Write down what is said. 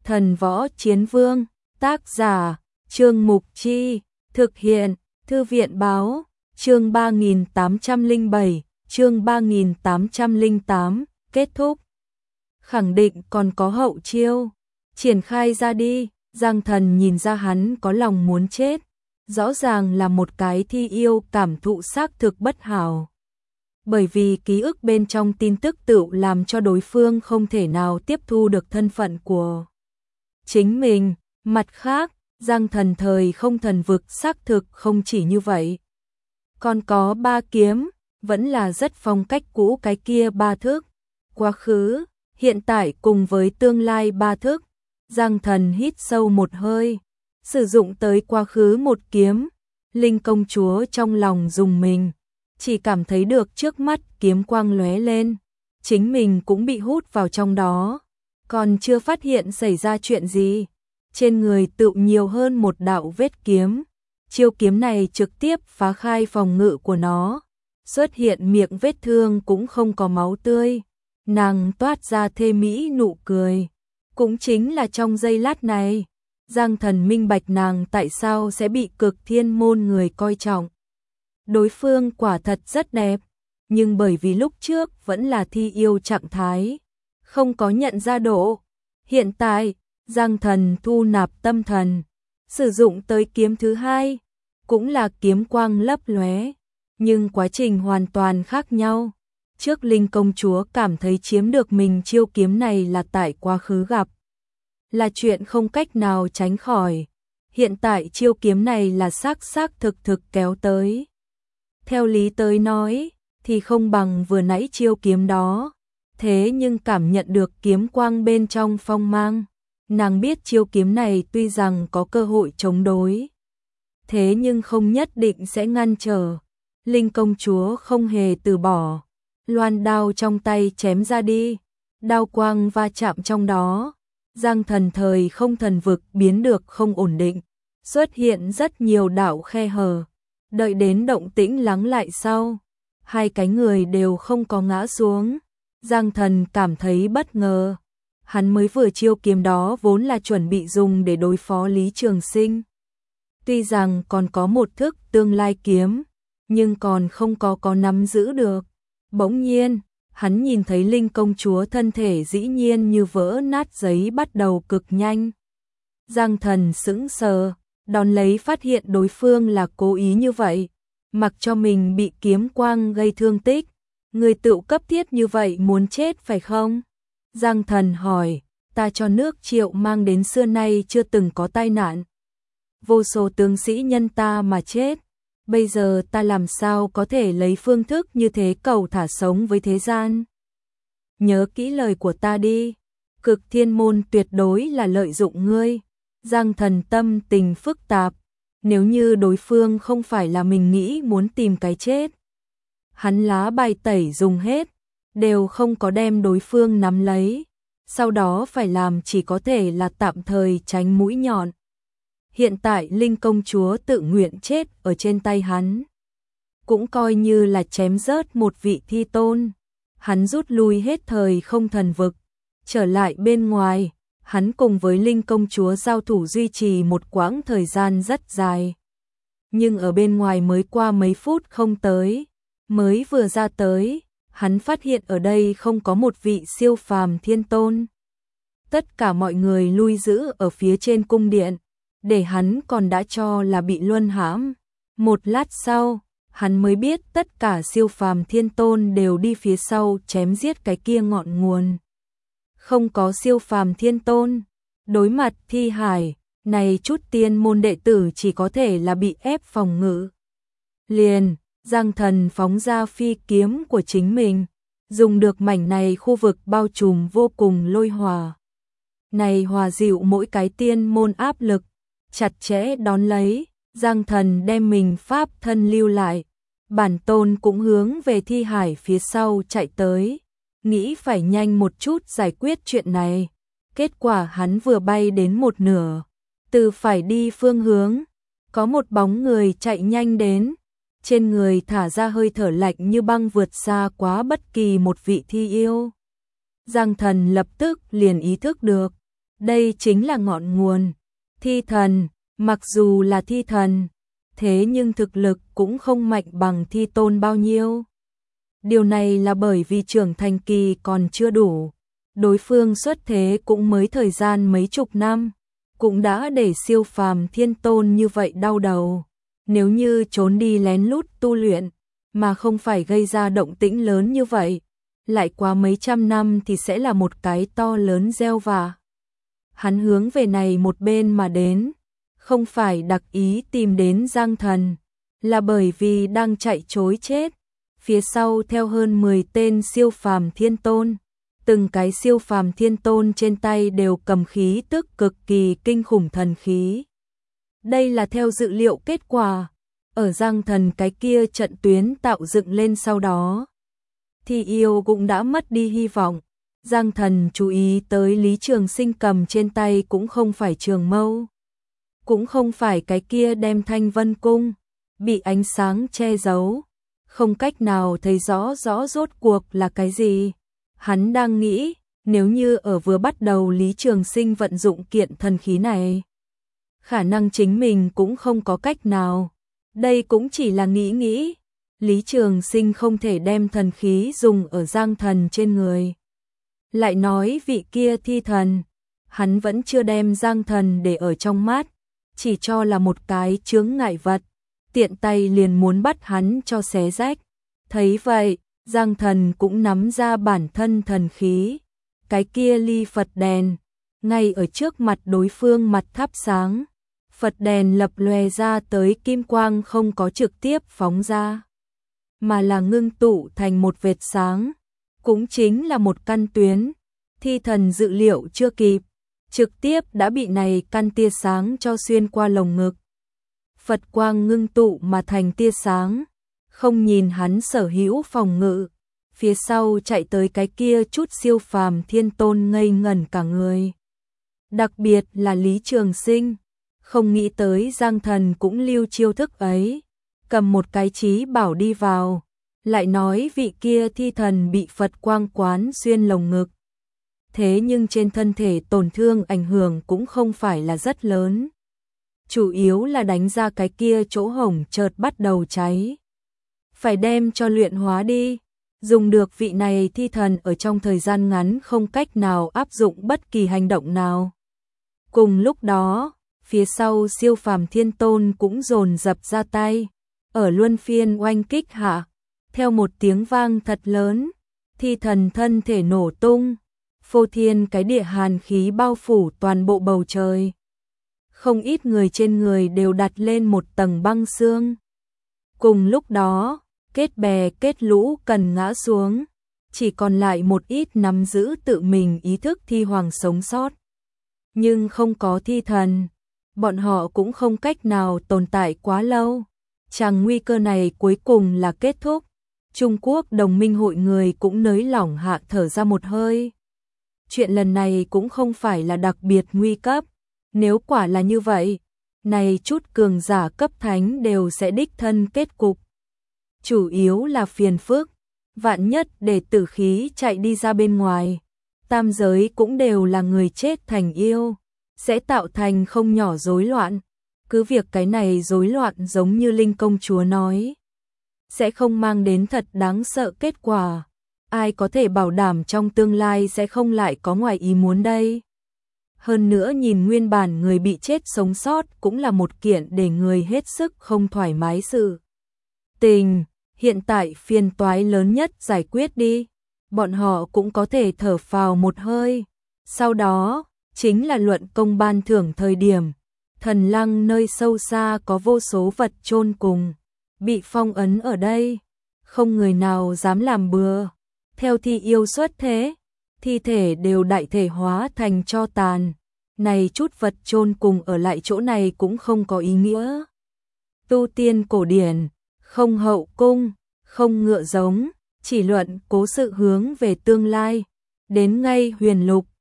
Thần Võ Chiến Vương, tác giả, Trương Mục Chi, thực hiện, Thư viện báo, chương 3807, chương 3808, kết thúc. Khẳng định còn có hậu chiêu, triển khai ra đi. Giang Thần nhìn ra hắn có lòng muốn chết, rõ ràng là một cái thi yêu cảm thụ xác thực bất hảo. Bởi vì ký ức bên trong tin tức tự làm cho đối phương không thể nào tiếp thu được thân phận của chính mình. Mặt khác, Giang Thần thời không thần vực xác thực không chỉ như vậy. Còn có 3 kiếm, vẫn là rất phong cách cũ cái kia 3 thức. Quá khứ, hiện tại cùng với tương lai 3 thức. Giang Thần hít sâu một hơi, sử dụng tới quá khứ một kiếm. Linh công chúa trong lòng rùng mình, chỉ cảm thấy được trước mắt kiếm quang lóe lên, chính mình cũng bị hút vào trong đó, còn chưa phát hiện xảy ra chuyện gì. Trên người tự nhiều hơn một đạo vết kiếm, chiêu kiếm này trực tiếp phá khai phòng ngự của nó, xuất hiện miệng vết thương cũng không có máu tươi. Nàng toát ra thê mỹ nụ cười, cũng chính là trong giây lát này, Giang Thần minh bạch nàng tại sao sẽ bị Cực Thiên môn người coi trọng. Đối phương quả thật rất đẹp, nhưng bởi vì lúc trước vẫn là thi yêu trạng thái, không có nhận ra độ. Hiện tại, Giang Thần thu nạp tâm thần, sử dụng tới kiếm thứ hai, cũng là kiếm quang lấp lóe, nhưng quá trình hoàn toàn khác nhau. Trước Linh công chúa cảm thấy chiếm được mình chiêu kiếm này là tại quá khứ gặp, là chuyện không cách nào tránh khỏi. Hiện tại chiêu kiếm này là xác thực kéo tới. Theo lý tới nói, thì không bằng vừa nãy chiêu kiếm đó. Thế nhưng cảm nhận được kiếm quang bên trong phong mang, nàng biết chiêu kiếm này tuy rằng có cơ hội chống đối, thế nhưng không nhất định sẽ ngăn trở. Linh công chúa không hề từ bỏ, loan đao trong tay chém ra đi, đao quang va chạm trong đó. Giang Thần thời không thần vực biến được không ổn định, xuất hiện rất nhiều đạo khe hở. Đợi đến động tĩnh lắng lại sau, hai cái người đều không có ngã xuống. Giang Thần cảm thấy bất ngờ, hắn mới vừa chiêu kiếm đó vốn là chuẩn bị dùng để đối phó Lý Trường Sinh. Tuy rằng còn có một thức tương lai kiếm, nhưng còn không có nắm giữ được. Bỗng nhiên, hắn nhìn thấy Linh công chúa thân thể dĩ nhiên như vỡ nát giấy bắt đầu cực nhanh. Giang Thần sững sờ, đón lấy phát hiện đối phương là cố ý như vậy, mặc cho mình bị kiếm quang gây thương tích. Người tự cấp thiết như vậy muốn chết phải không? Giang Thần hỏi, ta cho nước Triệu mang đến xưa nay chưa từng có tai nạn. Vô số tướng sĩ nhân ta mà chết. Bây giờ ta làm sao có thể lấy phương thức như thế cầu thả sống với thế gian? Nhớ kỹ lời của ta đi, Cực Thiên môn tuyệt đối là lợi dụng ngươi. Giang Thần tâm tình phức tạp, nếu như đối phương không phải là mình nghĩ muốn tìm cái chết, hắn lá bài tẩy dùng hết, đều không có đem đối phương nắm lấy, sau đó phải làm chỉ có thể là tạm thời tránh mũi nhọn. Hiện tại Linh công chúa tự nguyện chết ở trên tay hắn, cũng coi như là chém rớt một vị thi tôn. Hắn rút lui hết thời không thần vực, trở lại bên ngoài, hắn cùng với Linh công chúa giao thủ duy trì một quãng thời gian rất dài. Nhưng ở bên ngoài mới qua mấy phút không tới, mới vừa ra tới, hắn phát hiện ở đây không có một vị siêu phàm thiên tôn. Tất cả mọi người lui giữ ở phía trên cung điện, để hắn còn đã cho là bị luân hãm. Một lát sau, hắn mới biết tất cả siêu phàm thiên tôn đều đi phía sau chém giết cái kia ngọn nguồn. Không có siêu phàm thiên tôn, đối mặt thi hải, này chút tiên môn đệ tử chỉ có thể là bị ép phòng ngự. Liền, Giang Thần phóng ra phi kiếm của chính mình, dùng được mảnh này khu vực bao trùm vô cùng lôi hòa. Này hòa dịu mỗi cái tiên môn áp lực, chặt chẽ đón lấy, Giang Thần đem mình pháp thân lưu lại. Bản tôn cũng hướng về thi hải phía sau chạy tới, nghĩ phải nhanh một chút giải quyết chuyện này. Kết quả hắn vừa bay đến một nửa, từ phải đi phương hướng, có một bóng người chạy nhanh đến, trên người thả ra hơi thở lạnh như băng vượt xa quá bất kỳ một vị thi yêu. Giang Thần lập tức liền ý thức được, Đây chính là ngọn nguồn. Thi thần, mặc dù là thi thần, thế nhưng thực lực cũng không mạnh bằng thi tôn bao nhiêu. Điều này là bởi vì trưởng thành kỳ còn chưa đủ. Đối phương xuất thế cũng mới thời gian mấy chục năm, cũng đã để siêu phàm thiên tôn như vậy đau đầu. Nếu như trốn đi lén lút tu luyện, mà không phải gây ra động tĩnh lớn như vậy, lại qua mấy trăm năm thì sẽ là một cái to lớn gieo vạ. Hắn hướng về này một bên mà đến, không phải đặc ý tìm đến Giang Thần, là bởi vì đang chạy trối chết. Phía sau theo hơn 10 tên siêu phàm thiên tôn, từng cái siêu phàm thiên tôn trên tay đều cầm khí tức cực kỳ kinh khủng thần khí. Đây là theo dự liệu kết quả, ở Giang Thần cái kia trận tuyến tạo dựng lên sau đó. Thì yêu cũng đã mất đi hy vọng. Giang Thần chú ý tới Lý Trường Sinh cầm trên tay cũng không phải trường mâu, cũng không phải cái kia đem Thanh Vân Cung, bị ánh sáng che giấu, không cách nào thấy rõ rốt cuộc là cái gì. Hắn đang nghĩ, nếu như ở vừa bắt đầu Lý Trường Sinh vận dụng kiện thần khí này, khả năng chính mình cũng không có cách nào. Đây cũng chỉ là nghĩ. Lý Trường Sinh không thể đem thần khí dùng ở Giang Thần trên người. Lại nói vị kia thi thần, hắn vẫn chưa đem Giang Thần để ở trong mắt, chỉ cho là một cái chướng ngại vật, tiện tay liền muốn bắt hắn cho xé rách. Thấy vậy, Giang Thần cũng nắm ra bản thân thần khí, cái kia ly Phật đèn, ngay ở trước mặt đối phương mặt thắp sáng. Phật đèn lập lòe ra tới kim quang không có trực tiếp phóng ra, mà là ngưng tụ thành một vệt sáng, cũng chính là một căn tuyến. Thi thần dự liệu chưa kịp, trực tiếp đã bị này căn tia sáng cho xuyên qua lồng ngực. Phật quang ngưng tụ mà thành tia sáng, không nhìn hắn sở hữu phòng ngự, phía sau chạy tới cái kia chút siêu phàm thiên tôn ngây ngẩn cả người. Đặc biệt là Lý Trường Sinh, không nghĩ tới Giang Thần cũng lưu chiêu thức ấy, cầm một cái chí bảo đi vào, lại nói vị kia thi thần bị Phật quang quán xuyên lồng ngực. Thế nhưng trên thân thể tổn thương ảnh hưởng cũng không phải là rất lớn, chủ yếu là đánh ra cái kia chỗ hổng chợt bắt đầu cháy. Phải đem cho luyện hóa đi, dùng được vị này thi thần ở trong thời gian ngắn không cách nào áp dụng bất kỳ hành động nào. Cùng lúc đó, phía sau siêu phàm thiên tôn cũng dồn dập ra tay, ở luân phiên oanh kích hạ, theo một tiếng vang thật lớn, thi thần thân thể nổ tung, phô thiên cái địa hàn khí bao phủ toàn bộ bầu trời. Không ít người trên người đều đặt lên một tầng băng xương. Cùng lúc đó, kết bè kết lũ cần ngã xuống, chỉ còn lại một ít nắm giữ tự mình ý thức thi hoàng sống sót. Nhưng không có thi thần, bọn họ cũng không cách nào tồn tại quá lâu. Chàng nguy cơ này cuối cùng là kết thúc. Trung Quốc đồng minh hội người cũng nới lỏng hạ thở ra một hơi. Chuyện lần này cũng không phải là đặc biệt nguy cấp. Nếu quả là như vậy, này chút cường giả cấp thánh đều sẽ đích thân kết cục. Chủ yếu là phiền phức, vạn nhất để tử khí chạy đi ra bên ngoài, tam giới cũng đều là người chết thành yêu, sẽ tạo thành không nhỏ rối loạn. Cứ việc cái này rối loạn giống như Linh công chúa nói, sẽ không mang đến thật đáng sợ kết quả. Ai có thể bảo đảm trong tương lai sẽ không lại có ngoài ý muốn đây? Hơn nữa nhìn nguyên bản người bị chết sống sót cũng là một kiện để người hết sức không thoải mái sự tình. Hiện tại phiền toái lớn nhất giải quyết đi, bọn họ cũng có thể thở phào một hơi. Sau đó, chính là luận công ban thưởng thời điểm. Thần Lăng nơi sâu xa có vô số vật chôn cùng, bị phong ấn ở đây, không người nào dám làm bừa. Theo thi yêu xuất thế, thi thể đều đại thể hóa thành tro tàn. Này chút vật chôn cùng ở lại chỗ này cũng không có ý nghĩa. Tu tiên cổ điển, không hậu cung, không ngựa giống, chỉ luận cố sự hướng về tương lai. Đến ngay huyền lục,